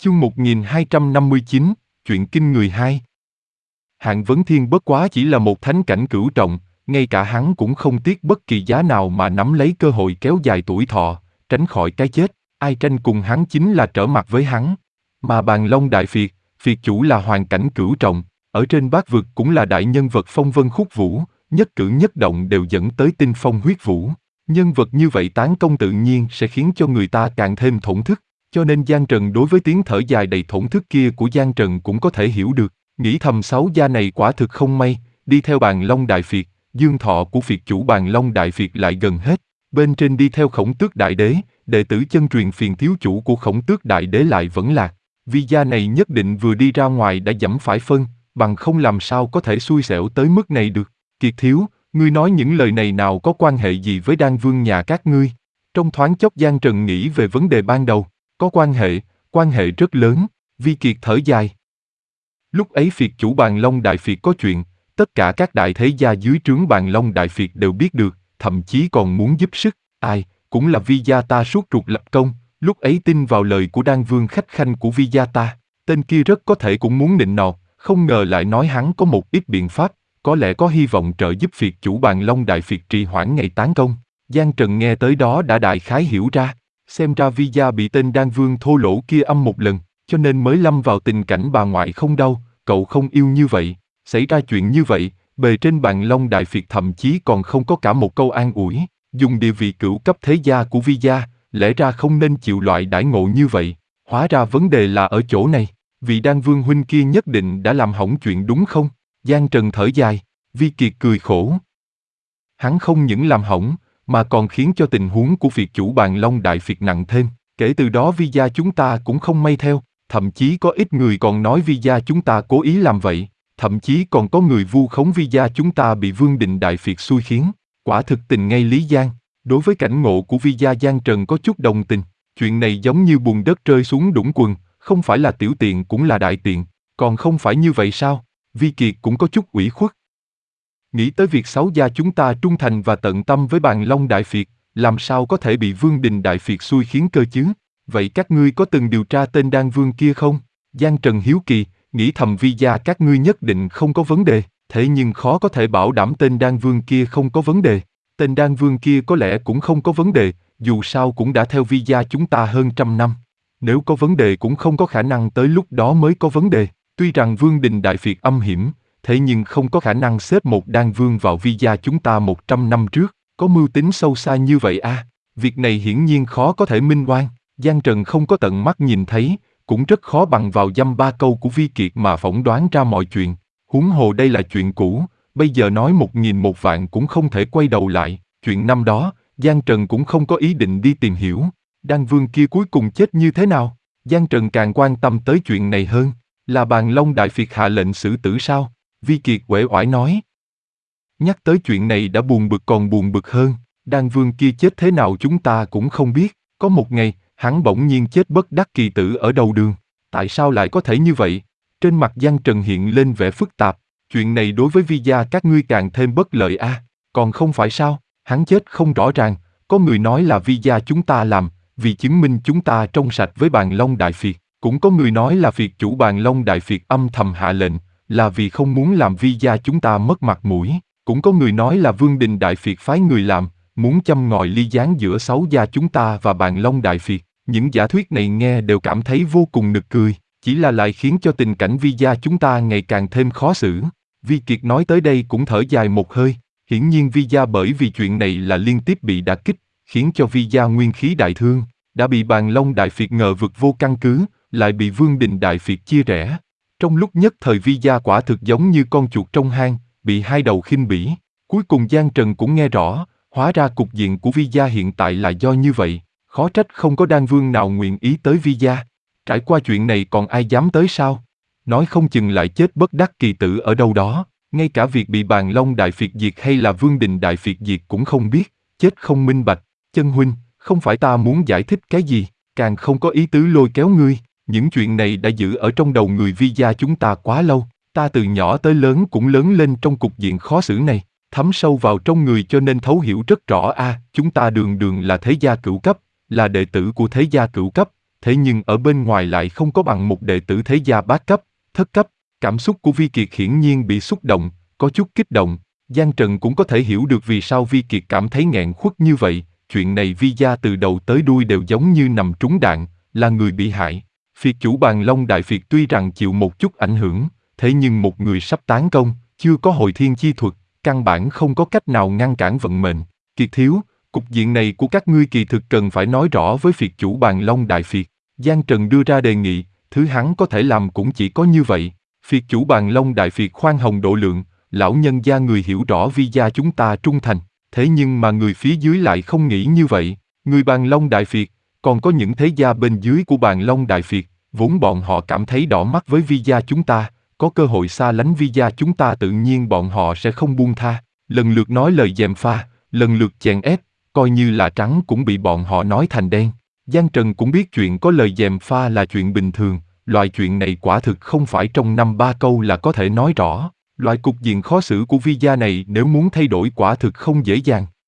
Chương 1259, chuyện kinh người 2. Hạng Vấn Thiên bất quá chỉ là một thánh cảnh cửu trọng, ngay cả hắn cũng không tiếc bất kỳ giá nào mà nắm lấy cơ hội kéo dài tuổi thọ, tránh khỏi cái chết. Ai tranh cùng hắn chính là trở mặt với hắn. Mà Bàn Long Đại Phiệt, Phiệt chủ là hoàn cảnh cửu trọng, ở trên bát vực cũng là đại nhân vật phong vân khúc vũ, nhất cử nhất động đều dẫn tới tinh phong huyết vũ. Nhân vật như vậy tán công tự nhiên sẽ khiến cho người ta càng thêm thổn thức. Cho nên Giang Trần đối với tiếng thở dài đầy thổn thức kia của Giang Trần cũng có thể hiểu được, nghĩ thầm sáu gia này quả thực không may, đi theo Bàn Long Đại Phiệt, dương thọ của Phiệt chủ Bàn Long Đại Phiệt lại gần hết, bên trên đi theo Khổng Tước Đại Đế, đệ tử chân truyền Phiền thiếu chủ của Khổng Tước Đại Đế lại vẫn lạc, vì gia này nhất định vừa đi ra ngoài đã giẫm phải phân, bằng không làm sao có thể xui xẻo tới mức này được. Kiệt thiếu, ngươi nói những lời này nào có quan hệ gì với Đan Vương nhà các ngươi? Trong thoáng chốc Giang Trần nghĩ về vấn đề ban đầu. Có quan hệ rất lớn, Vi Kiệt thở dài. Lúc ấy Phiệt chủ Bàn Long Đại Phiệt có chuyện, tất cả các đại thế gia dưới trướng Bàn Long Đại Phiệt đều biết được, thậm chí còn muốn giúp sức, cũng là Vi gia ta suốt ruột lập công, lúc ấy tin vào lời của Đan Vương khách khanh của Vi gia ta, tên kia rất có thể cũng muốn nịnh nọt, không ngờ lại nói hắn có một ít biện pháp, có lẽ có hy vọng trợ giúp Phiệt chủ Bàn Long Đại Phiệt trì hoãn ngày tán công. Giang Trần nghe tới đó đã đại khái hiểu ra. Xem ra Vi gia bị tên Đan Vương thô lỗ kia âm một lần, cho nên mới lâm vào tình cảnh bà ngoại không đau, cậu không yêu như vậy. Xảy ra chuyện như vậy, bề trên Bàn Long Đại Phiệt thậm chí còn không có cả một câu an ủi. Dùng địa vị cửu cấp thế gia của Vi gia, lẽ ra không nên chịu loại đãi ngộ như vậy. Hóa ra vấn đề là ở chỗ này. Vị Đan Vương huynh kia nhất định đã làm hỏng chuyện đúng không? Giang Trần thở dài, Vi Kiệt cười khổ. Hắn không những làm hỏng, mà còn khiến cho tình huống của Phiệt chủ Bàn Long Đại Phiệt nặng thêm. Kể từ đó Vi gia chúng ta cũng không may theo, thậm chí có ít người còn nói Vi gia chúng ta cố ý làm vậy, thậm chí còn có người vu khống Vi gia chúng ta bị Vương Đình Đại Phiệt xui khiến. Quả thực tình ngay lý gian. Đối với cảnh ngộ của Vi gia Giang Trần có chút đồng tình. Chuyện này giống như bùn đất rơi xuống đũng quần, không phải là tiểu tiện cũng là đại tiện, còn không phải như vậy sao? Vi Kiệt cũng có chút ủy khuất. Nghĩ tới việc sáu gia chúng ta trung thành và tận tâm với Bàn Long Đại Phiệt, làm sao có thể bị Vương Đình Đại Phiệt xui khiến cơ chứ? Vậy các ngươi có từng điều tra tên Đan Vương kia không? Giang Trần hiếu kỳ, nghĩ thầm Vi gia các ngươi nhất định không có vấn đề, thế nhưng khó có thể bảo đảm tên Đan Vương kia không có vấn đề. Tên Đan Vương kia có lẽ cũng không có vấn đề, dù sao cũng đã theo Vi gia chúng ta hơn 100 năm. Nếu có vấn đề cũng không có khả năng tới lúc đó mới có vấn đề. Tuy rằng Vương Đình Đại Phiệt âm hiểm, thế nhưng không có khả năng xếp một Đan Vương vào Vi gia chúng ta 100 năm trước, có mưu tính sâu xa như vậy à? Việc này hiển nhiên khó có thể minh oan, Giang Trần không có tận mắt nhìn thấy, cũng rất khó bằng vào dăm ba câu của Vi Kiệt mà phỏng đoán ra mọi chuyện. Huống hồ đây là chuyện cũ, bây giờ nói 1000 một vạn cũng không thể quay đầu lại. Chuyện năm đó, Giang Trần cũng không có ý định đi tìm hiểu. Đan Vương kia cuối cùng chết như thế nào? Giang Trần càng quan tâm tới chuyện này hơn. Là Bàn Long Đại Phiệt hạ lệnh xử tử sao? Vi Kiệt uể oải nói. Nhắc tới chuyện này đã buồn bực còn buồn bực hơn. Đan Vương kia chết thế nào chúng ta cũng không biết. Có một ngày, hắn bỗng nhiên chết bất đắc kỳ tử ở đầu đường. Tại sao lại có thể như vậy? Trên mặt Giang Trần hiện lên vẻ phức tạp. Chuyện này đối với Vi gia các ngươi càng thêm bất lợi a. Còn không phải sao? Hắn chết không rõ ràng. Có người nói là Vi gia chúng ta làm, vì chứng minh chúng ta trong sạch với Bàn Long Đại Phiệt. Cũng có người nói là Phiệt chủ Bàn Long Đại Phiệt âm thầm hạ lệnh, là vì không muốn làm Vi gia chúng ta mất mặt mũi. Cũng có người nói là Vương Đình Đại Phiệt phái người làm, muốn châm ngòi ly gián giữa sáu gia chúng ta và Bàn Long Đại Phiệt. Những giả thuyết này nghe đều cảm thấy vô cùng nực cười, chỉ là lại khiến cho tình cảnh Vi gia chúng ta ngày càng thêm khó xử. Vi Kiệt nói tới đây cũng thở dài một hơi, hiển nhiên Vi gia bởi vì chuyện này là liên tiếp bị đả kích, khiến cho Vi gia nguyên khí đại thương, đã bị Bàn Long Đại Phiệt ngờ vực vô căn cứ, lại bị Vương Đình Đại Phiệt chia rẽ. Trong lúc nhất thời Vi gia quả thực giống như con chuột trong hang, bị hai đầu khinh bỉ. Cuối cùng Giang Trần cũng nghe rõ, hóa ra cục diện của Vi gia hiện tại là do như vậy, khó trách không có Đan Vương nào nguyện ý tới Vi gia. Trải qua chuyện này còn ai dám tới sao? Nói không chừng lại chết bất đắc kỳ tử ở đâu đó, ngay cả việc bị Bàn Long Đại Phiệt diệt hay là Vương Đình Đại Phiệt diệt cũng không biết, chết không minh bạch. Chân huynh, không phải ta muốn giải thích cái gì, càng không có ý tứ lôi kéo ngươi. Những chuyện này đã giữ ở trong đầu người Vi gia chúng ta quá lâu, ta từ nhỏ tới lớn cũng lớn lên trong cục diện khó xử này, thấm sâu vào trong người cho nên thấu hiểu rất rõ a. Chúng ta đường đường là thế gia cửu cấp, là đệ tử của thế gia cửu cấp, thế nhưng ở bên ngoài lại không có bằng một đệ tử thế gia bát cấp, thất cấp. Cảm xúc của Vi Kiệt hiển nhiên bị xúc động, có chút kích động. Giang Trần cũng có thể hiểu được vì sao Vi Kiệt cảm thấy nghẹn khuất như vậy, chuyện này Vi gia từ đầu tới đuôi đều giống như nằm trúng đạn, là người bị hại. Phiệt chủ Bàn Long Đại Phiệt tuy rằng chịu một chút ảnh hưởng, thế nhưng một người sắp tán công, chưa có hồi thiên chi thuật, căn bản không có cách nào ngăn cản vận mệnh. Kiệt thiếu, cục diện này của các ngươi kỳ thực cần phải nói rõ với phiệt chủ Bàn Long Đại Phiệt. Giang Trần đưa ra đề nghị, thứ hắn có thể làm cũng chỉ có như vậy. Phiệt chủ Bàn Long Đại Phiệt khoan hồng độ lượng, lão nhân gia người hiểu rõ Vi gia chúng ta trung thành, thế nhưng mà người phía dưới lại không nghĩ như vậy. Người Bàn Long Đại Phiệt, còn có những thế gia bên dưới của Bàn Long Đại Phiệt, vốn bọn họ cảm thấy đỏ mắt với Vi gia chúng ta, có cơ hội xa lánh Vi gia chúng ta tự nhiên bọn họ sẽ không buông tha, lần lượt nói lời gièm pha, lần lượt chèn ép, coi như là trắng cũng bị bọn họ nói thành đen. Giang Trần cũng biết chuyện có lời gièm pha là chuyện bình thường, loại chuyện này quả thực không phải trong 5-3 câu là có thể nói rõ. Loại cục diện khó xử của Vi gia này nếu muốn thay đổi quả thực không dễ dàng.